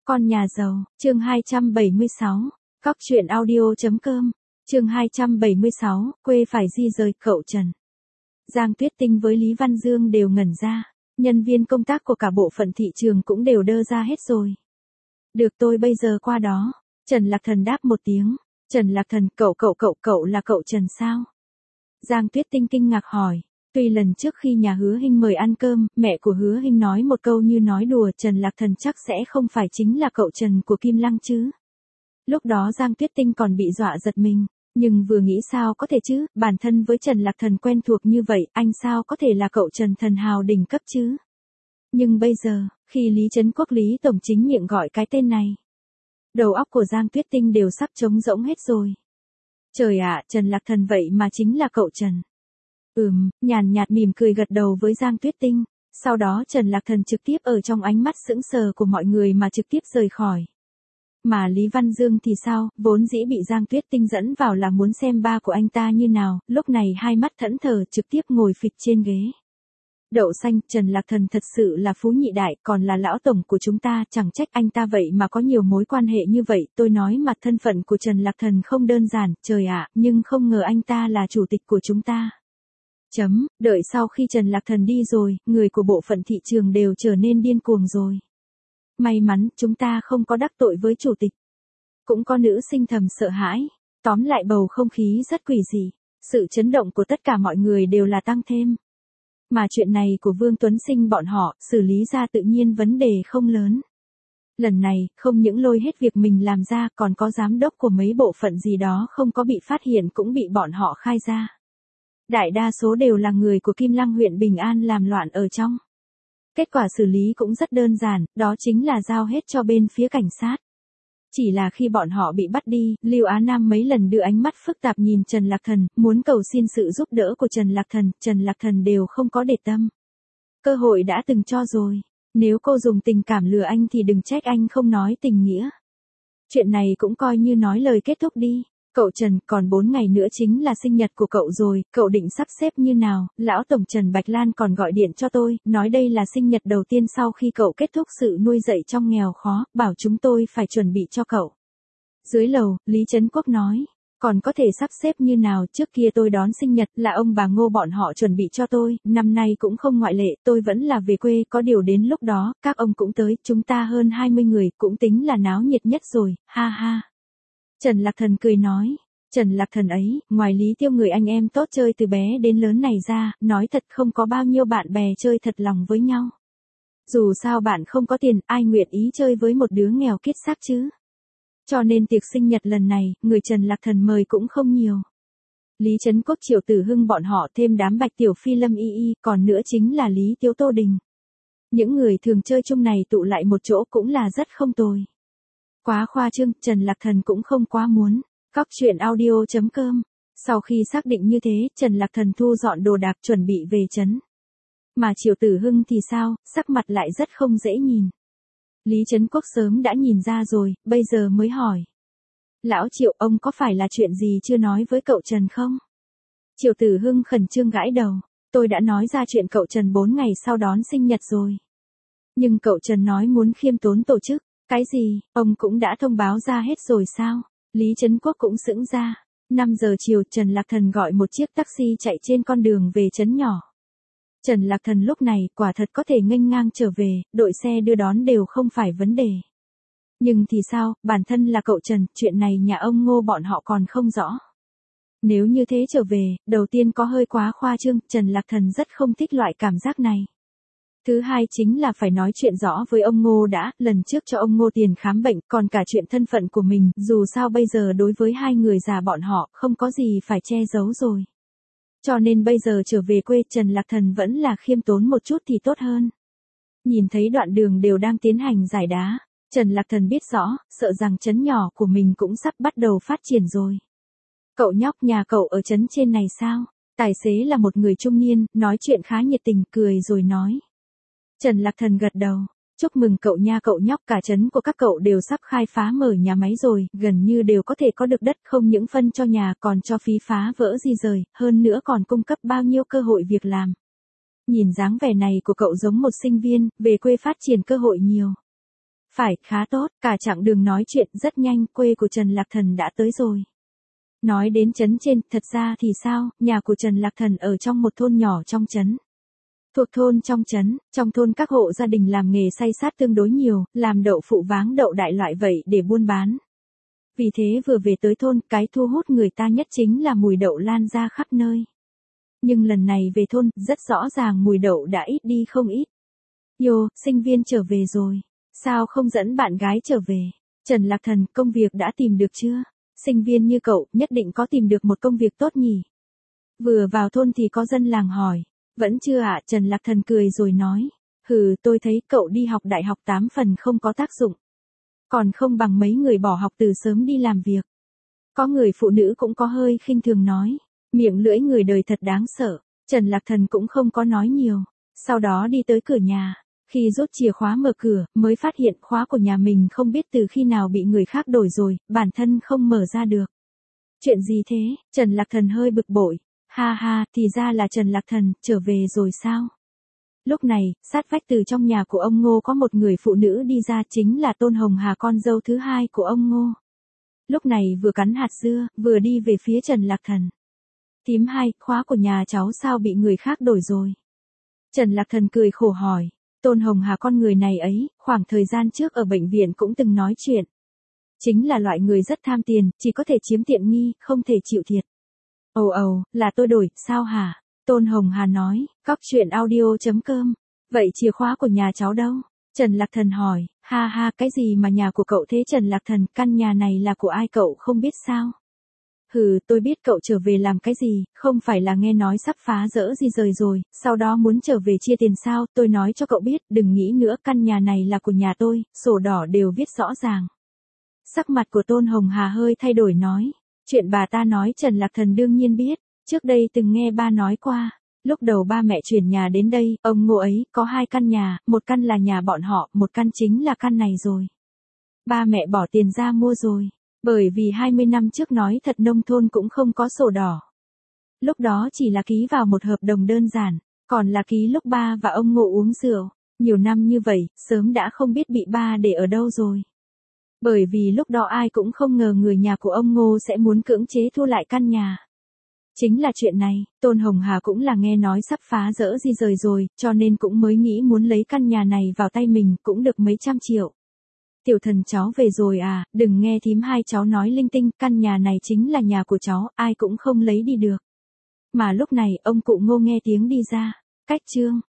Con nhà giàu, chương 276, Cóc truyện audio.com, chương 276, quê phải di rời, cậu Trần. Giang Tuyết Tinh với Lý Văn Dương đều ngẩn ra, nhân viên công tác của cả bộ phận thị trường cũng đều đơ ra hết rồi. Được, tôi bây giờ qua đó. Trần Lạc Thần đáp một tiếng. Trần Lạc Thần, cậu là cậu Trần sao? Giang Tuyết Tinh kinh ngạc hỏi. Tuy lần trước khi nhà Hứa Hinh mời ăn cơm, mẹ của Hứa Hinh nói một câu như nói đùa, Trần Lạc Thần chắc sẽ không phải chính là cậu Trần của Kim Lăng chứ. Lúc đó Giang Tuyết Tinh còn bị dọa giật mình, nhưng vừa nghĩ sao có thể chứ, bản thân với Trần Lạc Thần quen thuộc như vậy, anh sao có thể là cậu Trần thần hào đỉnh cấp chứ. Nhưng bây giờ, khi Lý Trấn Quốc Lý Tổng chính miệng gọi cái tên này, đầu óc của Giang Tuyết Tinh đều sắp trống rỗng hết rồi. Trời ạ, Trần Lạc Thần vậy mà chính là cậu Trần. Nhàn nhạt mỉm cười gật đầu với Giang Tuyết Tinh, sau đó Trần Lạc Thần trực tiếp ở trong ánh mắt sững sờ của mọi người mà trực tiếp rời khỏi. Mà Lý Văn Dương thì sao, vốn dĩ bị Giang Tuyết Tinh dẫn vào là muốn xem ba của anh ta như nào, lúc này hai mắt thẫn thờ trực tiếp ngồi phịch trên ghế. Đậu xanh, Trần Lạc Thần thật sự là phú nhị đại, còn là lão tổng của chúng ta, chẳng trách anh ta vậy mà có nhiều mối quan hệ như vậy, tôi nói mà thân phận của Trần Lạc Thần không đơn giản, trời ạ, nhưng không ngờ anh ta là chủ tịch của chúng ta. Đợi sau khi Trần Lạc Thần đi rồi, người của bộ phận thị trường đều trở nên điên cuồng rồi. May mắn, chúng ta không có đắc tội với chủ tịch. Cũng có nữ sinh thầm sợ hãi. Tóm lại bầu không khí rất quỷ dị. Sự chấn động của tất cả mọi người đều là tăng thêm. Mà chuyện này của Vương Tuấn Sinh bọn họ, xử lý ra tự nhiên vấn đề không lớn. Lần này, không những lôi hết việc mình làm ra, còn có giám đốc của mấy bộ phận gì đó không có bị phát hiện cũng bị bọn họ khai ra. Đại đa số đều là người của Kim Lăng huyện Bình An làm loạn ở trong. Kết quả xử lý cũng rất đơn giản, đó chính là giao hết cho bên phía cảnh sát. Chỉ là khi bọn họ bị bắt đi, Lưu Á Nam mấy lần đưa ánh mắt phức tạp nhìn Trần Lạc Thần, muốn cầu xin sự giúp đỡ của Trần Lạc Thần đều không có để tâm. Cơ hội đã từng cho rồi, nếu cô dùng tình cảm lừa anh thì đừng trách anh không nói tình nghĩa. Chuyện này cũng coi như nói lời kết thúc đi. Cậu Trần, còn 4 ngày nữa chính là sinh nhật của cậu rồi, cậu định sắp xếp như nào? Lão Tổng Trần Bạch Lan còn gọi điện cho tôi, nói đây là sinh nhật đầu tiên sau khi cậu kết thúc sự nuôi dạy trong nghèo khó, bảo chúng tôi phải chuẩn bị cho cậu. Dưới lầu, Lý Trấn Quốc nói, còn có thể sắp xếp như nào, trước kia tôi đón sinh nhật là ông bà Ngô bọn họ chuẩn bị cho tôi, năm nay cũng không ngoại lệ, tôi vẫn là về quê, có điều đến lúc đó, các ông cũng tới, chúng ta hơn 20 người, cũng tính là náo nhiệt nhất rồi, ha ha. Trần Lạc Thần cười nói, Trần Lạc Thần ấy, ngoài Lý Tiêu người anh em tốt chơi từ bé đến lớn này ra, nói thật không có bao nhiêu bạn bè chơi thật lòng với nhau. Dù sao bạn không có tiền, ai nguyện ý chơi với một đứa nghèo kiết xác chứ. Cho nên tiệc sinh nhật lần này, người Trần Lạc Thần mời cũng không nhiều. Lý Trấn Quốc Triệu Tử Hưng bọn họ thêm đám Bạch Tiểu Phi Lâm Y, còn nữa chính là Lý Tiếu Tô Đình. Những người thường chơi chung này tụ lại một chỗ cũng là rất không tồi. Quá khoa trương, Trần Lạc Thần cũng không quá muốn. Cóc truyện audio.com. Sau khi xác định như thế, Trần Lạc Thần thu dọn đồ đạc chuẩn bị về trấn. Mà Triệu Tử Hưng thì sao, sắc mặt lại rất không dễ nhìn. Lý Trấn Quốc sớm đã nhìn ra rồi, bây giờ mới hỏi. Lão Triệu, ông có phải là chuyện gì chưa nói với cậu Trần không? Triệu Tử Hưng khẩn trương gãi đầu. Tôi đã nói ra chuyện cậu Trần 4 ngày sau đón sinh nhật rồi. Nhưng cậu Trần nói muốn khiêm tốn tổ chức. Cái gì, ông cũng đã thông báo ra hết rồi sao? Lý Trấn Quốc cũng sững ra. 5 giờ chiều, Trần Lạc Thần gọi một chiếc taxi chạy trên con đường về trấn nhỏ. Trần Lạc Thần lúc này quả thật có thể nghênh ngang trở về, đội xe đưa đón đều không phải vấn đề. Nhưng thì sao, bản thân là cậu Trần, chuyện này nhà ông Ngô bọn họ còn không rõ. Nếu như thế trở về, đầu tiên có hơi quá khoa trương, Trần Lạc Thần rất không thích loại cảm giác này. Thứ hai chính là phải nói chuyện rõ với ông Ngô đã, lần trước cho ông Ngô tiền khám bệnh, còn cả chuyện thân phận của mình, dù sao bây giờ đối với hai người già bọn họ, không có gì phải che giấu rồi. Cho nên bây giờ trở về quê, Trần Lạc Thần vẫn là khiêm tốn một chút thì tốt hơn. Nhìn thấy đoạn đường đều đang tiến hành giải đá, Trần Lạc Thần biết rõ, sợ rằng trấn nhỏ của mình cũng sắp bắt đầu phát triển rồi. Cậu nhóc nhà cậu ở trấn trên này sao? Tài xế là một người trung niên, nói chuyện khá nhiệt tình, cười rồi nói. Trần Lạc Thần gật đầu, chúc mừng cậu nha, cậu nhóc, cả trấn của các cậu đều sắp khai phá mở nhà máy rồi, gần như đều có thể có được đất, không những phân cho nhà còn cho phí phá vỡ di rời, hơn nữa còn cung cấp bao nhiêu cơ hội việc làm. Nhìn dáng vẻ này của cậu giống một sinh viên, về quê phát triển cơ hội nhiều. Phải, khá tốt, cả chặng đường nói chuyện rất nhanh, quê của Trần Lạc Thần đã tới rồi. Nói đến trấn trên, thật ra thì sao, nhà của Trần Lạc Thần ở trong một thôn nhỏ trong trấn. Thuộc thôn trong thôn các hộ gia đình làm nghề xay sát tương đối nhiều, làm đậu phụ váng đậu đại loại vậy để buôn bán. Vì thế vừa về tới thôn, cái thu hút người ta nhất chính là mùi đậu lan ra khắp nơi. Nhưng lần này về thôn, rất rõ ràng mùi đậu đã ít đi không ít. Yo, sinh viên trở về rồi. Sao không dẫn bạn gái trở về? Trần Lạc Thần, công việc đã tìm được chưa? Sinh viên như cậu, nhất định có tìm được một công việc tốt nhỉ? Vừa vào thôn thì có dân làng hỏi. Vẫn chưa ạ, Trần Lạc Thần cười rồi nói. Tôi thấy cậu đi học đại học 8 phần không có tác dụng. Còn không bằng mấy người bỏ học từ sớm đi làm việc. Có người phụ nữ cũng có hơi khinh thường nói. Miệng lưỡi người đời thật đáng sợ. Trần Lạc Thần cũng không có nói nhiều. Sau đó đi tới cửa nhà. Khi rút chìa khóa mở cửa, mới phát hiện khóa của nhà mình không biết từ khi nào bị người khác đổi rồi, bản thân không mở ra được. Chuyện gì thế? Trần Lạc Thần hơi bực bội. Ha ha, thì ra là Trần Lạc Thần, trở về rồi sao? Lúc này, sát vách từ trong nhà của ông Ngô có một người phụ nữ đi ra, chính là Tôn Hồng Hà, con dâu thứ hai của ông Ngô. Lúc này vừa cắn hạt dưa, vừa đi về phía Trần Lạc Thần. Thím hai, khóa của nhà cháu sao bị người khác đổi rồi? Trần Lạc Thần cười khổ hỏi. Tôn Hồng Hà con người này ấy, khoảng thời gian trước ở bệnh viện cũng từng nói chuyện. Chính là loại người rất tham tiền, chỉ có thể chiếm tiện nghi, không thể chịu thiệt. Là tôi đổi, sao hả? Tôn Hồng Hà nói, cóc truyện audio.com. Vậy chìa khóa của nhà cháu đâu? Trần Lạc Thần hỏi, ha ha, cái gì mà nhà của cậu thế Trần Lạc Thần, căn nhà này là của ai cậu không biết sao? Tôi biết cậu trở về làm cái gì, không phải là nghe nói sắp phá dỡ di rời rồi, sau đó muốn trở về chia tiền sao, tôi nói cho cậu biết, đừng nghĩ nữa, căn nhà này là của nhà tôi, sổ đỏ đều viết rõ ràng. Sắc mặt của Tôn Hồng Hà hơi thay đổi nói, chuyện bà ta nói Trần Lạc Thần đương nhiên biết, trước đây từng nghe ba nói qua, lúc đầu ba mẹ chuyển nhà đến đây, ông Ngô ấy, có 2 căn nhà, một căn là nhà bọn họ, một căn chính là căn này rồi. Ba mẹ bỏ tiền ra mua rồi. Bởi vì 20 năm trước nói thật nông thôn cũng không có sổ đỏ. Lúc đó chỉ là ký vào một hợp đồng đơn giản, còn là ký lúc ba và ông Ngô uống rượu. Nhiều năm như vậy, sớm đã không biết bị ba để ở đâu rồi. Bởi vì lúc đó ai cũng không ngờ người nhà của ông Ngô sẽ muốn cưỡng chế thu lại căn nhà. Chính là chuyện này, Tôn Hồng Hà cũng là nghe nói sắp phá dỡ di rời rồi, cho nên cũng mới nghĩ muốn lấy căn nhà này vào tay mình, cũng được mấy trăm triệu. Tiểu Thần cháu về rồi à, đừng nghe thím hai cháu nói linh tinh, căn nhà này chính là nhà của cháu, ai cũng không lấy đi được. Mà lúc này, ông cụ Ngô nghe tiếng đi ra. Cách chương